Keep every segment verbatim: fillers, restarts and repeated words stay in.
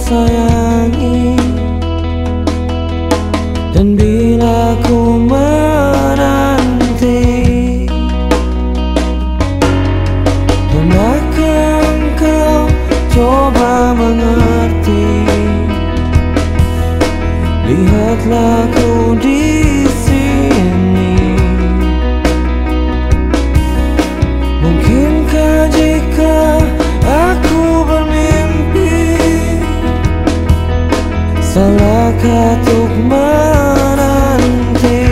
sayangi. Dan bila ku menanti, pernahkah engkau coba mengerti? Lihatlah ku di sini. Mungkinkah jika aku bermimpi, salahkah untuk menanti?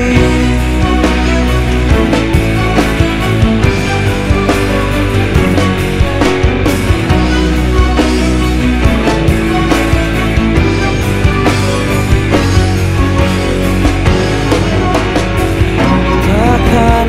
Takkan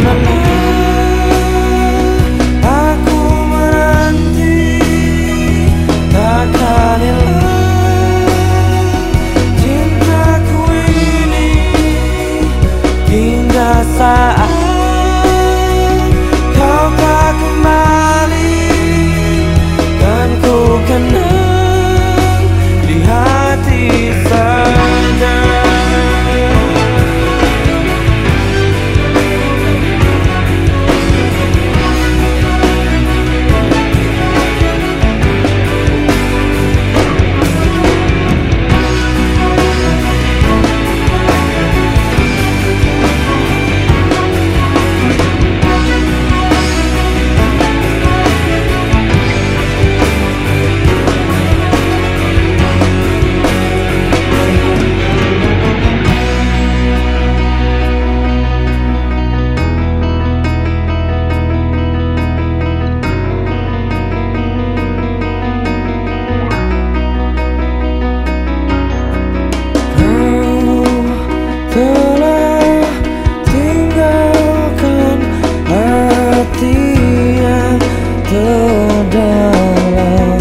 lelah aku menanti, takkan hilang cintaku ini, hingga saat kau tak kembali. Dan ku kenang di hati saja. Telah tinggalkan hati yang terdalam,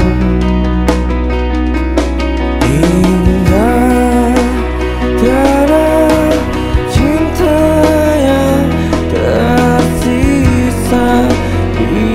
hingga tiada cinta yang tersisa di